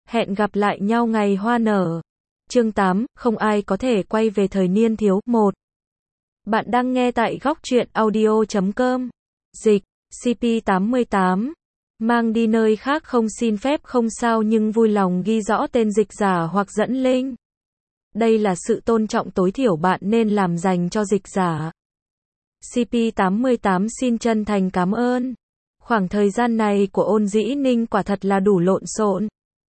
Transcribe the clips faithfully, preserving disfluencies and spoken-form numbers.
Hẹn gặp lại nhau ngày hoa nở. Chương tám, không ai có thể quay về thời niên thiếu. một. Bạn đang nghe tại góc truyện audio chấm com. Dịch, xê pê tám mươi tám. Mang đi nơi khác không xin phép không sao nhưng vui lòng ghi rõ tên dịch giả hoặc dẫn link. Đây là sự tôn trọng tối thiểu bạn nên làm dành cho dịch giả. xê pê tám mươi tám xin chân thành cảm ơn. Khoảng thời gian này của Ôn Dĩ Ninh quả thật là đủ lộn xộn.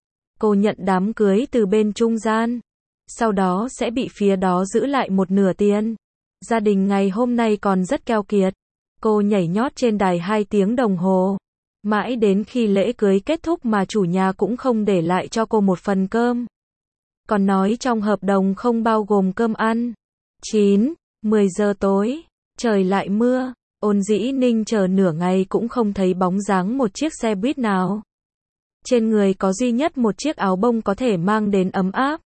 Cô nhận đám cưới từ bên trung gian. Sau đó sẽ bị phía đó giữ lại một nửa tiền. Gia đình ngày hôm nay còn rất keo kiệt. Cô nhảy nhót trên đài hai tiếng đồng hồ. Mãi đến khi lễ cưới kết thúc mà chủ nhà cũng không để lại cho cô một phần cơm. Còn nói trong hợp đồng không bao gồm cơm ăn. chín, mười giờ tối. Trời lại mưa. Ôn Dĩ Ninh chờ nửa ngày cũng không thấy bóng dáng một chiếc xe buýt nào. Trên người có duy nhất một chiếc áo bông có thể mang đến ấm áp.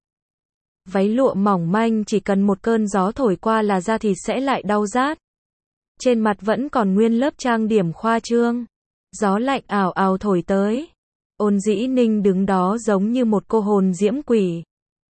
Váy lụa mỏng manh chỉ cần một cơn gió thổi qua là da thịt sẽ lại đau rát. Trên mặt vẫn còn nguyên lớp trang điểm khoa trương. Gió lạnh ảo ảo thổi tới. Ôn Dĩ Ninh đứng đó giống như một cô hồn diễm quỷ.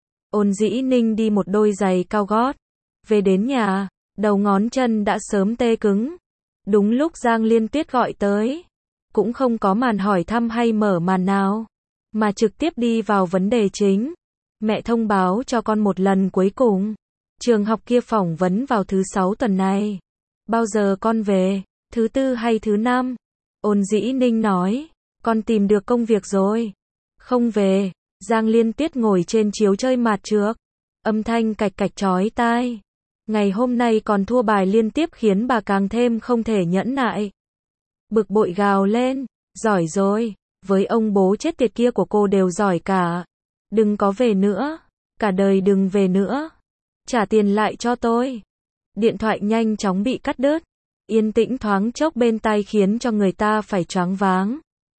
Ôn Dĩ Ninh đi một đôi giày cao gót. Về đến nhà, đầu ngón chân đã sớm tê cứng. Đúng lúc Giang Liên Tuyết gọi tới. Cũng không có màn hỏi thăm hay mở màn nào. Mà trực tiếp đi vào vấn đề chính. Mẹ thông báo cho con một lần cuối cùng. Trường học kia phỏng vấn vào thứ sáu tuần này. Bao giờ con về? Thứ tư hay thứ năm? Ôn Dĩ Ninh nói. Con tìm được công việc rồi. Không về. Giang Liên Tuyết ngồi trên chiếu chơi mạt trước. Âm thanh cạch cạch chói tai. Ngày hôm nay còn thua bài liên tiếp khiến bà càng thêm không thể nhẫn nại. Bực bội gào lên. Giỏi rồi. Với ông bố chết tiệt kia của cô đều giỏi cả. Đừng có về nữa. Cả đời đừng về nữa. Trả tiền lại cho tôi. Điện thoại nhanh chóng bị cắt đứt. Yên tĩnh thoáng chốc bên tai khiến cho người ta phải choáng váng.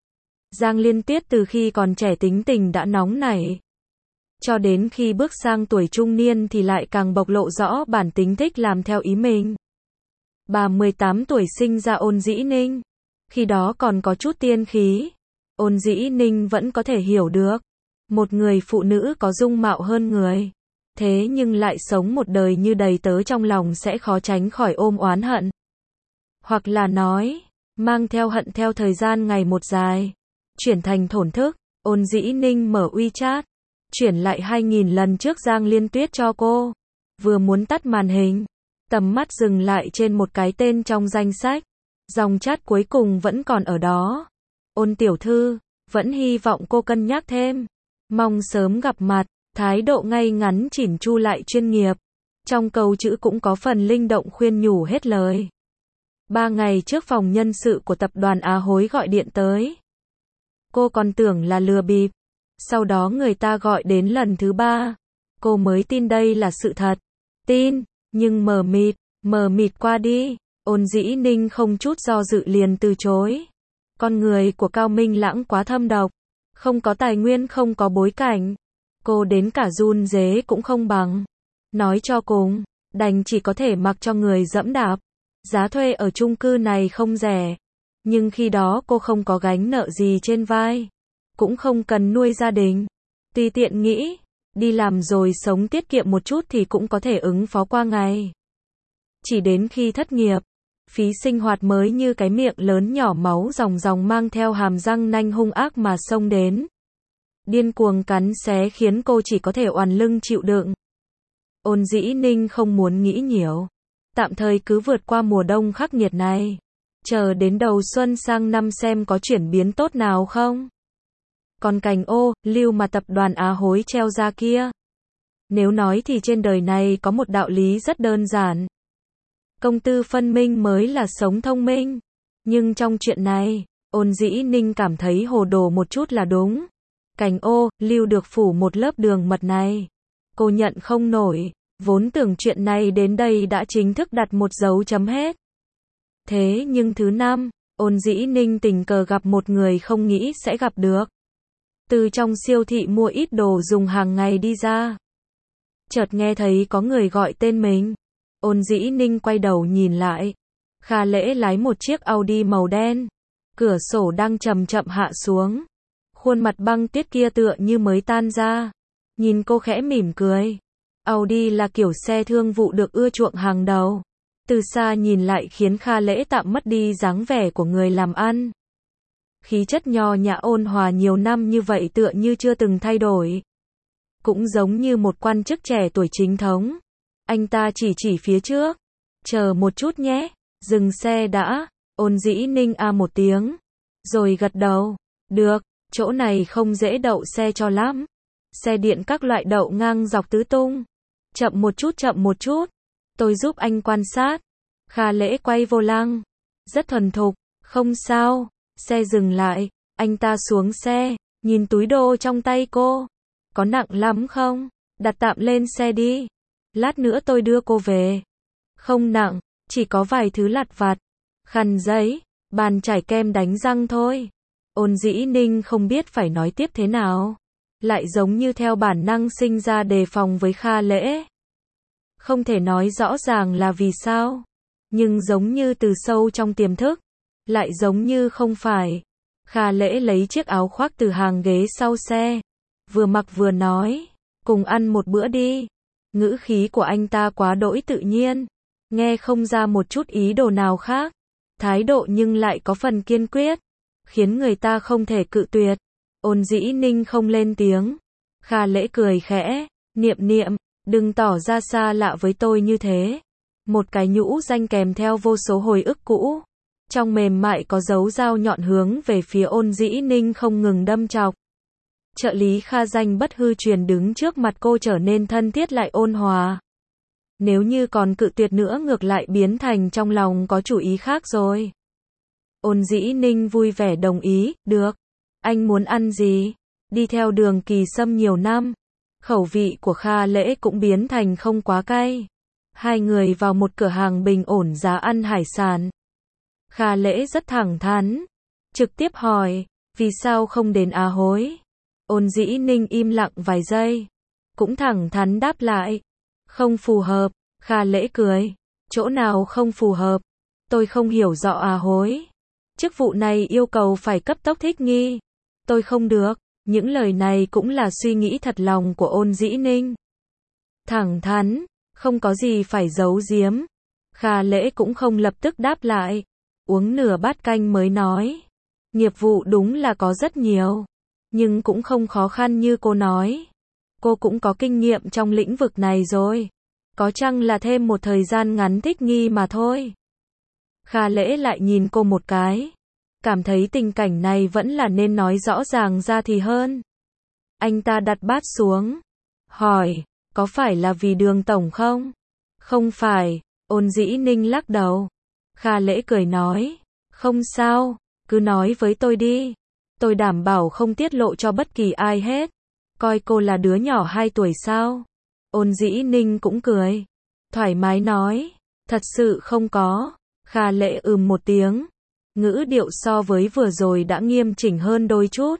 Giang Liên Tuyết từ khi còn trẻ tính tình đã nóng nảy. Cho đến khi bước sang tuổi trung niên thì lại càng bộc lộ rõ bản tính thích làm theo ý mình. Bà mười tám tuổi sinh ra Ôn Dĩ Ninh. Khi đó còn có chút tiên khí. Ôn Dĩ Ninh vẫn có thể hiểu được. Một người phụ nữ có dung mạo hơn người. Thế nhưng lại sống một đời như đầy tớ trong lòng sẽ khó tránh khỏi ôm oán hận. Hoặc là nói, mang theo hận theo thời gian ngày một dài. Chuyển thành thổn thức. Ôn Dĩ Ninh mở WeChat. Chuyển lại hai nghìn lần trước Giang Liên Tuyết cho cô. Vừa muốn tắt màn hình. Tầm mắt dừng lại trên một cái tên trong danh sách. Dòng chat cuối cùng vẫn còn ở đó. Ôn tiểu thư, vẫn hy vọng cô cân nhắc thêm. Mong sớm gặp mặt. Thái độ ngay ngắn chỉn chu lại chuyên nghiệp. Trong câu chữ cũng có phần linh động khuyên nhủ hết lời. Ba ngày trước phòng nhân sự của tập đoàn Á Hối gọi điện tới. Cô còn tưởng là lừa bịp. Sau đó người ta gọi đến lần thứ ba. Cô mới tin đây là sự thật. Tin, nhưng mờ mịt, mờ mịt qua đi. Ôn Dĩ Ninh không chút do dự liền từ chối. Con người của Cao Minh Lãng quá thâm độc. Không có tài nguyên không có bối cảnh. Cô đến cả run rế cũng không bằng. Nói cho cùng, đành chỉ có thể mặc cho người dẫm đạp. Giá thuê ở chung cư này không rẻ. Nhưng khi đó cô không có gánh nợ gì trên vai. Cũng không cần nuôi gia đình. Tùy tiện nghĩ, đi làm rồi sống tiết kiệm một chút thì cũng có thể ứng phó qua ngày. Chỉ đến khi thất nghiệp, phí sinh hoạt mới như cái miệng lớn nhỏ máu ròng ròng mang theo hàm răng nanh hung ác mà xông đến. Điên cuồng cắn xé khiến cô chỉ có thể oằn lưng chịu đựng. Ôn Dĩ Ninh không muốn nghĩ nhiều. Tạm thời cứ vượt qua mùa đông khắc nghiệt này. Chờ đến đầu xuân sang năm xem có chuyển biến tốt nào không. Còn cành ô, lưu mà tập đoàn Á Hối treo ra kia. Nếu nói thì trên đời này có một đạo lý rất đơn giản. Công tư phân minh mới là sống thông minh. Nhưng trong chuyện này, Ôn Dĩ Ninh cảm thấy hồ đồ một chút là đúng. Cành ô, lưu được phủ một lớp đường mật này. Cô nhận không nổi. Vốn tưởng chuyện này đến đây đã chính thức đặt một dấu chấm hết. Thế nhưng thứ năm, Ôn Dĩ Ninh tình cờ gặp một người không nghĩ sẽ gặp được. Từ trong siêu thị mua ít đồ dùng hàng ngày đi ra. Chợt nghe thấy có người gọi tên mình. Ôn Dĩ Ninh quay đầu nhìn lại. Kha Lễ lái một chiếc Audi màu đen. Cửa sổ đang chậm chậm hạ xuống. Khuôn mặt băng tuyết kia tựa như mới tan ra. Nhìn cô khẽ mỉm cười. Audi là kiểu xe thương vụ được ưa chuộng hàng đầu. Từ xa nhìn lại khiến Kha Lễ tạm mất đi dáng vẻ của người làm ăn. Khí chất nho nhã ôn hòa nhiều năm như vậy tựa như chưa từng thay đổi. Cũng giống như một quan chức trẻ tuổi chính thống. Anh ta chỉ chỉ phía trước. Chờ một chút nhé, dừng xe đã. Ôn Dĩ Ninh a một tiếng. Rồi gật đầu. Được, chỗ này không dễ đậu xe cho lắm. Xe điện các loại đậu ngang dọc tứ tung. Chậm một chút chậm một chút. Tôi giúp anh quan sát. Kha Lễ quay vô lăng. Rất thuần thục, không sao. Xe dừng lại, anh ta xuống xe, nhìn túi đô trong tay cô. Có nặng lắm không? Đặt tạm lên xe đi. Lát nữa tôi đưa cô về. Không nặng, chỉ có vài thứ lặt vặt. Khăn giấy, bàn chải kem đánh răng thôi. Ôn Dĩ Ninh không biết phải nói tiếp thế nào. Lại giống như theo bản năng sinh ra đề phòng với Kha Lễ. Không thể nói rõ ràng là vì sao. Nhưng giống như từ sâu trong tiềm thức. Lại giống như không phải. Kha Lễ lấy chiếc áo khoác từ hàng ghế sau xe. Vừa mặc vừa nói. Cùng ăn một bữa đi. Ngữ khí của anh ta quá đỗi tự nhiên. Nghe không ra một chút ý đồ nào khác. Thái độ nhưng lại có phần kiên quyết. Khiến người ta không thể cự tuyệt. Ôn Dĩ Ninh không lên tiếng. Kha Lễ cười khẽ. Niệm niệm, đừng tỏ ra xa lạ với tôi như thế. Một cái nhũ danh kèm theo vô số hồi ức cũ. Trong mềm mại có dấu dao nhọn hướng về phía Ôn Dĩ Ninh không ngừng đâm chọc. Trợ lý Kha Danh bất hư truyền đứng trước mặt cô trở nên thân thiết lại ôn hòa. Nếu như còn cự tuyệt nữa ngược lại biến thành trong lòng có chủ ý khác rồi. Ôn Dĩ Ninh vui vẻ đồng ý, được. Anh muốn ăn gì? Đi theo Đường Kỳ Sâm nhiều năm. Khẩu vị của Kha Lễ cũng biến thành không quá cay. Hai người vào một cửa hàng bình ổn giá ăn hải sản. Kha Lễ rất thẳng thắn. Trực tiếp hỏi, vì sao không đến Á Hối? Ôn Dĩ Ninh im lặng vài giây. Cũng thẳng thắn đáp lại. Không phù hợp. Kha Lễ cười. Chỗ nào không phù hợp? Tôi không hiểu rõ Á Hối. Chức vụ này yêu cầu phải cấp tốc thích nghi. Tôi không được. Những lời này cũng là suy nghĩ thật lòng của Ôn Dĩ Ninh. Thẳng thắn, không có gì phải giấu giếm. Kha Lễ cũng không lập tức đáp lại. Uống nửa bát canh mới nói. Nghiệp vụ đúng là có rất nhiều. Nhưng cũng không khó khăn như cô nói. Cô cũng có kinh nghiệm trong lĩnh vực này rồi. Có chăng là thêm một thời gian ngắn thích nghi mà thôi. Kha Lễ lại nhìn cô một cái. Cảm thấy tình cảnh này vẫn là nên nói rõ ràng ra thì hơn. Anh ta đặt bát xuống. Hỏi, có phải là vì Đường tổng không? Không phải, Ôn Dĩ Ninh lắc đầu. Kha Lễ cười nói, không sao, cứ nói với tôi đi. Tôi đảm bảo không tiết lộ cho bất kỳ ai hết. Coi cô là đứa nhỏ hai tuổi sao? Ôn Dĩ Ninh cũng cười. Thoải mái nói, thật sự không có. Kha Lễ ừm một tiếng. Ngữ điệu so với vừa rồi đã nghiêm chỉnh hơn đôi chút.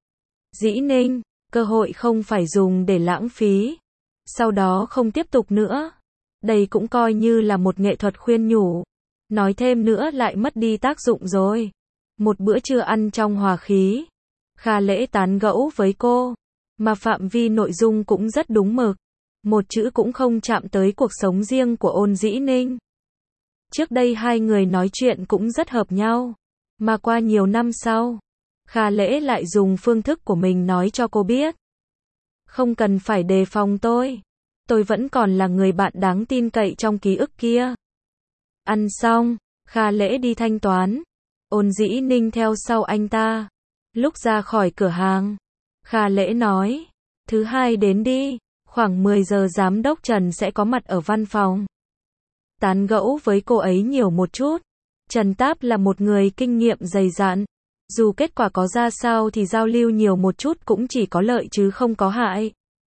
Dĩ Ninh, cơ hội không phải dùng để lãng phí. Sau đó không tiếp tục nữa. Đây cũng coi như là một nghệ thuật khuyên nhủ. Nói thêm nữa lại mất đi tác dụng rồi. Một bữa trưa ăn trong hòa khí. Kha Lễ tán gẫu với cô. Mà phạm vi nội dung cũng rất đúng mực. Một chữ cũng không chạm tới cuộc sống riêng của Ôn Dĩ Ninh. Trước đây hai người nói chuyện cũng rất hợp nhau. Mà qua nhiều năm sau, Kha Lễ lại dùng phương thức của mình nói cho cô biết. Không cần phải đề phòng tôi. Tôi vẫn còn là người bạn đáng tin cậy trong ký ức kia. Ăn xong, Kha Lễ đi thanh toán. Ôn Dĩ Ninh theo sau anh ta. Lúc ra khỏi cửa hàng, Kha Lễ nói, thứ hai đến đi, khoảng mười giờ giám đốc Trần sẽ có mặt ở văn phòng. Tán gẫu với cô ấy nhiều một chút. Trần Táp là một người kinh nghiệm dày dặn. Dù kết quả có ra sao thì giao lưu nhiều một chút cũng chỉ có lợi chứ không có hại.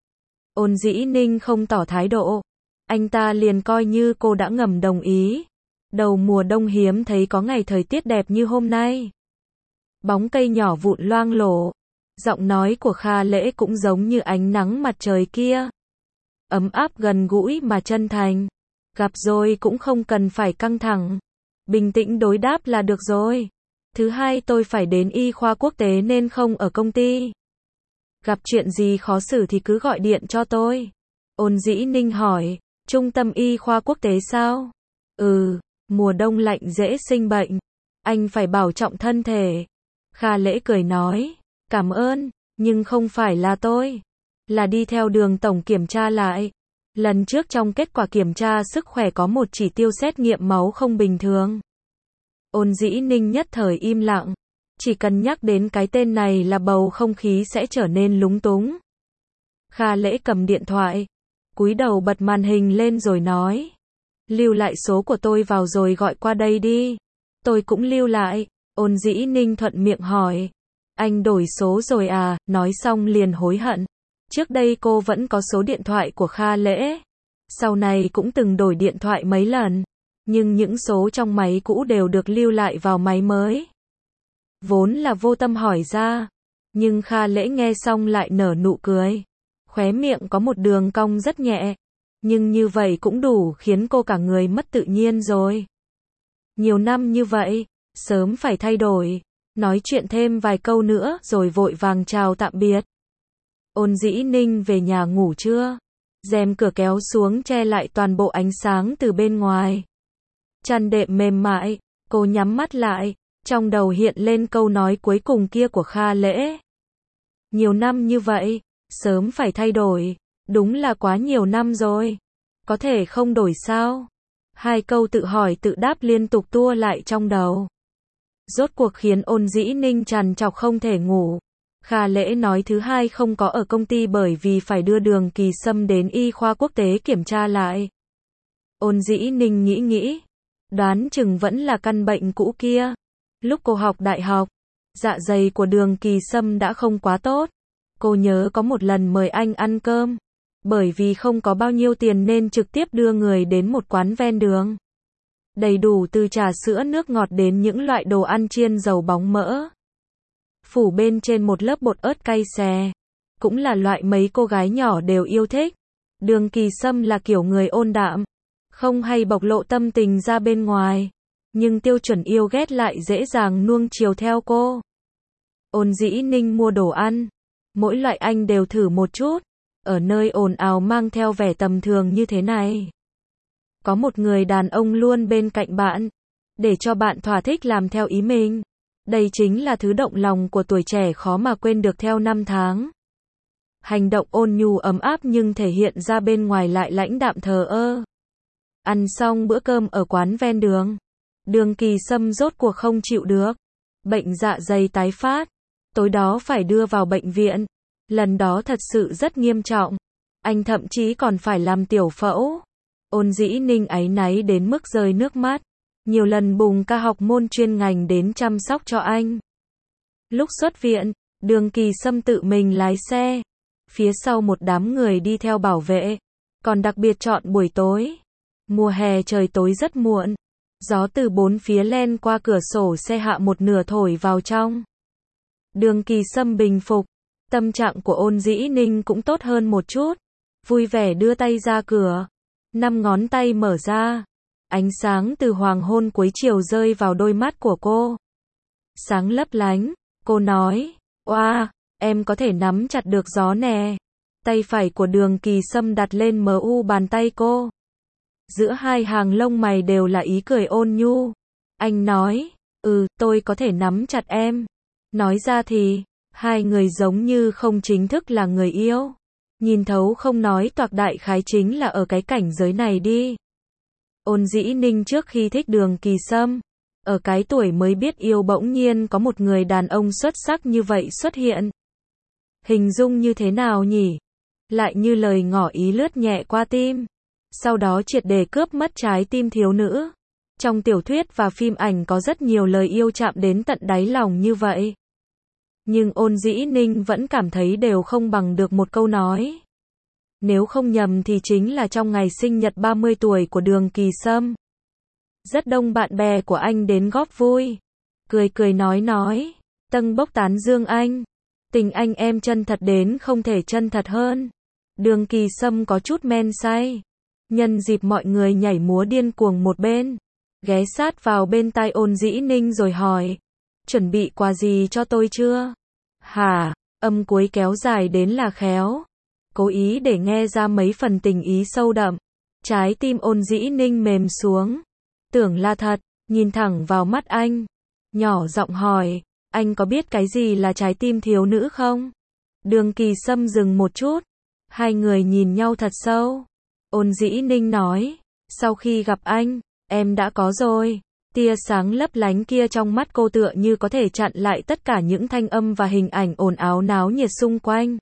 Ôn Dĩ Ninh không tỏ thái độ. Anh ta liền coi như cô đã ngầm đồng ý. Đầu mùa đông hiếm thấy có ngày thời tiết đẹp như hôm nay. Bóng cây nhỏ vụn loang lổ. Giọng nói của Kha Lễ cũng giống như ánh nắng mặt trời kia. Ấm áp gần gũi mà chân thành. Gặp rồi cũng không cần phải căng thẳng. Bình tĩnh đối đáp là được rồi. Thứ hai tôi phải đến y khoa quốc tế nên không ở công ty. Gặp chuyện gì khó xử thì cứ gọi điện cho tôi. Ôn Dĩ Ninh hỏi, trung tâm y khoa quốc tế sao? Ừ, mùa đông lạnh dễ sinh bệnh. Anh phải bảo trọng thân thể. Kha Lễ cười nói, cảm ơn, nhưng không phải là tôi. Là đi theo Đường tổng kiểm tra lại. Lần trước trong kết quả kiểm tra sức khỏe có một chỉ tiêu xét nghiệm máu không bình thường. Ôn Dĩ Ninh nhất thời im lặng. Chỉ cần nhắc đến cái tên này là bầu không khí sẽ trở nên lúng túng. Kha Lễ cầm điện thoại, cúi đầu bật màn hình lên rồi nói, lưu lại số của tôi vào rồi gọi qua đây đi. Tôi cũng lưu lại. Ôn Dĩ Ninh thuận miệng hỏi, anh đổi số rồi à? Nói xong liền hối hận. Trước đây cô vẫn có số điện thoại của Kha Lễ. Sau này cũng từng đổi điện thoại mấy lần. Nhưng những số trong máy cũ đều được lưu lại vào máy mới. Vốn là vô tâm hỏi ra. Nhưng Kha Lễ nghe xong lại nở nụ cười. Khóe miệng có một đường cong rất nhẹ. Nhưng như vậy cũng đủ khiến cô cả người mất tự nhiên rồi. Nhiều năm như vậy, sớm phải thay đổi. Nói chuyện thêm vài câu nữa rồi vội vàng chào tạm biệt. Ôn Dĩ Ninh về nhà ngủ trưa. Rèm cửa kéo xuống che lại toàn bộ ánh sáng từ bên ngoài. Chăn đệm mềm mại, cô nhắm mắt lại, trong đầu hiện lên câu nói cuối cùng kia của Kha Lễ. Nhiều năm như vậy, sớm phải thay đổi, đúng là quá nhiều năm rồi. Có thể không đổi sao? Hai câu tự hỏi tự đáp liên tục tua lại trong đầu. Rốt cuộc khiến Ôn Dĩ Ninh trằn trọc không thể ngủ. Kha Lễ nói thứ hai không có ở công ty bởi vì phải đưa Đường Kỳ Sâm đến y khoa quốc tế kiểm tra lại. Ôn Dĩ Ninh nghĩ nghĩ, đoán chừng vẫn là căn bệnh cũ kia. Lúc cô học đại học, dạ dày của Đường Kỳ Sâm đã không quá tốt. Cô nhớ có một lần mời anh ăn cơm. Bởi vì không có bao nhiêu tiền nên trực tiếp đưa người đến một quán ven đường. Đầy đủ từ trà sữa nước ngọt đến những loại đồ ăn chiên dầu bóng mỡ. Phủ bên trên một lớp bột ớt cay xè. Cũng là loại mấy cô gái nhỏ đều yêu thích. Đường Kỳ Sâm là kiểu người ôn đạm. Không hay bộc lộ tâm tình ra bên ngoài. Nhưng tiêu chuẩn yêu ghét lại dễ dàng nuông chiều theo cô. Ôn Dĩ Ninh mua đồ ăn. Mỗi loại anh đều thử một chút. Ở nơi ồn ào mang theo vẻ tầm thường như thế này. Có một người đàn ông luôn bên cạnh bạn. Để cho bạn thỏa thích làm theo ý mình. Đây chính là thứ động lòng của tuổi trẻ khó mà quên được theo năm tháng. Hành động ôn nhu ấm áp nhưng thể hiện ra bên ngoài lại lãnh đạm thờ ơ. Ăn xong bữa cơm ở quán ven đường. Đường Kỳ Sâm rốt cuộc không chịu được. Bệnh dạ dày tái phát. Tối đó phải đưa vào bệnh viện. Lần đó thật sự rất nghiêm trọng. Anh thậm chí còn phải làm tiểu phẫu. Ôn Dĩ Ninh áy náy đến mức rơi nước mắt. Nhiều lần bùng ca học môn chuyên ngành đến chăm sóc cho anh. Lúc xuất viện, Đường Kỳ Sâm tự mình lái xe. Phía sau một đám người đi theo bảo vệ. Còn đặc biệt chọn buổi tối. Mùa hè trời tối rất muộn. Gió từ bốn phía len qua cửa sổ xe hạ một nửa thổi vào trong. Đường Kỳ Sâm bình phục. Tâm trạng của Ôn Dĩ Ninh cũng tốt hơn một chút. Vui vẻ đưa tay ra cửa. Năm ngón tay mở ra. Ánh sáng từ hoàng hôn cuối chiều rơi vào đôi mắt của cô. Sáng lấp lánh. Cô nói, oa, em có thể nắm chặt được gió nè. Tay phải của Đường Kỳ Sâm đặt lên mờ u bàn tay cô. Giữa hai hàng lông mày đều là ý cười ôn nhu. Anh nói, ừ, tôi có thể nắm chặt em. Nói ra thì, hai người giống như không chính thức là người yêu. Nhìn thấu không nói toạc đại khái chính là ở cái cảnh giới này đi. Ôn Dĩ Ninh trước khi thích Đường Kỳ Sâm, ở cái tuổi mới biết yêu bỗng nhiên có một người đàn ông xuất sắc như vậy xuất hiện. Hình dung như thế nào nhỉ? Lại như lời ngỏ ý lướt nhẹ qua tim. Sau đó triệt để cướp mất trái tim thiếu nữ. Trong tiểu thuyết và phim ảnh có rất nhiều lời yêu chạm đến tận đáy lòng như vậy. Nhưng Ôn Dĩ Ninh vẫn cảm thấy đều không bằng được một câu nói. Nếu không nhầm thì chính là trong ngày sinh nhật ba mươi tuổi của Đường Kỳ Sâm. Rất đông bạn bè của anh đến góp vui. Cười cười nói nói. Tâng bốc tán dương anh. Tình anh em chân thật đến không thể chân thật hơn. Đường Kỳ Sâm có chút men say. Nhân dịp mọi người nhảy múa điên cuồng một bên. Ghé sát vào bên tai Ôn Dĩ Ninh rồi hỏi. chuẩn bị quà gì cho tôi chưa? Hả? Âm cuối kéo dài đến là khéo. Cố ý để nghe ra mấy phần tình ý sâu đậm. Trái tim Ôn Dĩ Ninh mềm xuống. Tưởng là thật, nhìn thẳng vào mắt anh. Nhỏ giọng hỏi, anh có biết cái gì là trái tim thiếu nữ không? Đường Kỳ Sâm dừng một chút. Hai người nhìn nhau thật sâu. Ôn Dĩ Ninh nói, sau khi gặp anh, em đã có rồi. Tia sáng lấp lánh kia trong mắt cô tựa như có thể chặn lại tất cả những thanh âm và hình ảnh ồn ào náo nhiệt xung quanh.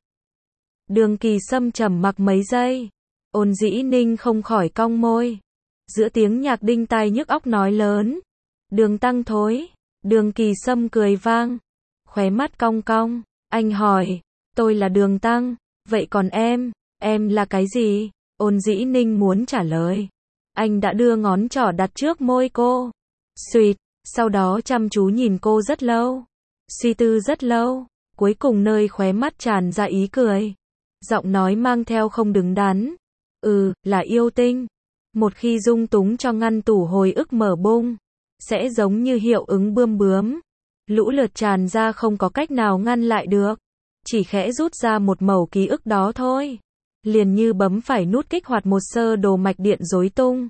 Đường Kỳ Sâm trầm mặc mấy giây. Ôn Dĩ Ninh không khỏi cong môi. Giữa tiếng nhạc đinh tai nhức óc nói lớn. Đường Tăng thối. Đường Kỳ Sâm cười vang. Khóe mắt cong cong. Anh hỏi. Tôi là Đường Tăng. Vậy còn em? Em là cái gì? Ôn Dĩ Ninh muốn trả lời. Anh đã đưa ngón trỏ đặt trước môi cô. Xuyệt. Sau đó chăm chú nhìn cô rất lâu. Suy tư rất lâu. Cuối cùng nơi khóe mắt tràn ra ý cười. Giọng nói mang theo không đứng đắn. Ừ, là yêu tinh. Một khi dung túng cho ngăn tủ hồi ức mở bung, sẽ giống như hiệu ứng bươm bướm. Lũ lượt tràn ra không có cách nào ngăn lại được. Chỉ khẽ rút ra một mẩu ký ức đó thôi. Liền như bấm phải nút kích hoạt một sơ đồ mạch điện rối tung.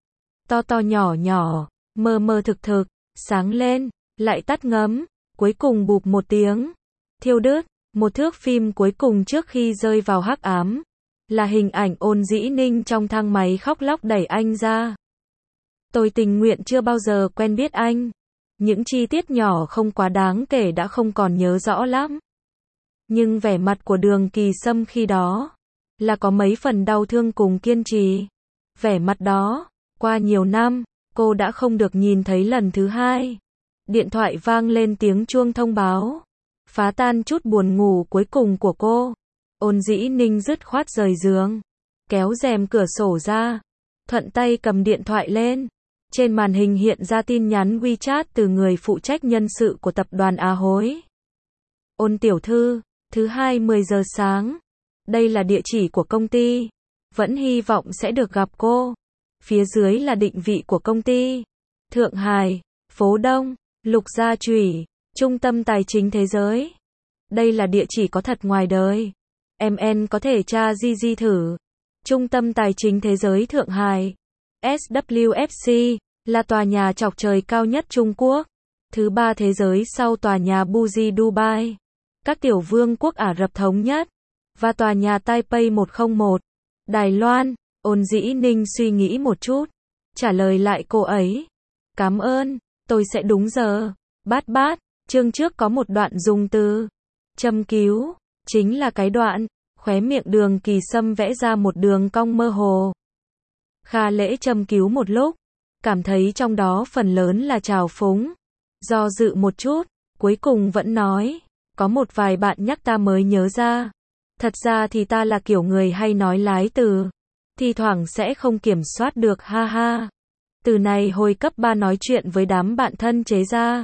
To to nhỏ nhỏ, mơ mơ thực thực, sáng lên, lại tắt ngấm, cuối cùng bụp một tiếng. Thiêu đứt, một thước phim cuối cùng trước khi rơi vào hắc ám. Là hình ảnh Ôn Dĩ Ninh trong thang máy khóc lóc đẩy anh ra. Tôi tình nguyện chưa bao giờ quen biết anh. Những chi tiết nhỏ không quá đáng kể đã không còn nhớ rõ lắm. Nhưng vẻ mặt của Đường Kỳ Sâm khi đó là có mấy phần đau thương cùng kiên trì. Vẻ mặt đó, qua nhiều năm, cô đã không được nhìn thấy lần thứ hai. Điện thoại vang lên tiếng chuông thông báo. Phá tan chút buồn ngủ cuối cùng của cô. Ôn Dĩ Ninh dứt khoát rời giường. Kéo rèm cửa sổ ra. Thuận tay cầm điện thoại lên. Trên màn hình hiện ra tin nhắn WeChat từ người phụ trách nhân sự của tập đoàn Á Hối. Ôn tiểu thư, thứ hai mười giờ sáng. Đây là địa chỉ của công ty. Vẫn hy vọng sẽ được gặp cô. Phía dưới là định vị của công ty. Thượng Hải, phố Đông, Lục Gia Chủy, Trung tâm Tài chính Thế giới. Đây là địa chỉ có thật ngoài đời. em en có thể tra gi gi thử. Trung tâm Tài chính Thế giới Thượng Hải. ét vê ép xê, là tòa nhà chọc trời cao nhất Trung Quốc. Thứ ba thế giới sau tòa nhà Burj Dubai. Các tiểu vương quốc Ả Rập Thống Nhất. Và tòa nhà Taipei một không một. Đài Loan. Ôn Dĩ Ninh suy nghĩ một chút. Trả lời lại cô ấy. Cảm ơn, tôi sẽ đúng giờ. Bát bát, chương trước có một đoạn dùng từ châm cứu. Chính là cái đoạn, khóe miệng Đường Kỳ Sâm vẽ ra một đường cong mơ hồ. Kha Lễ châm cứu một lúc. Cảm thấy trong đó phần lớn là trào phúng. Do dự một chút, cuối cùng vẫn nói. Có một vài bạn nhắc ta mới nhớ ra. Thật ra thì ta là kiểu người hay nói lái từ. Thì thoảng sẽ không kiểm soát được ha ha. Từ này hồi cấp ba nói chuyện với đám bạn thân chế ra.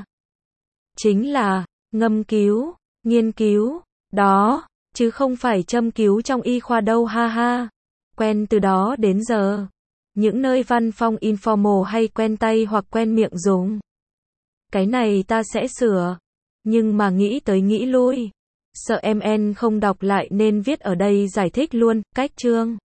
Chính là, ngâm cứu, nghiên cứu, đó, chứ không phải châm cứu trong y khoa đâu ha ha. Quen từ đó đến giờ. Những nơi văn phong informal hay quen tay hoặc quen miệng dùng. Cái này ta sẽ sửa. Nhưng mà nghĩ tới nghĩ lui. Sợ em en không đọc lại nên viết ở đây giải thích luôn, cách chương.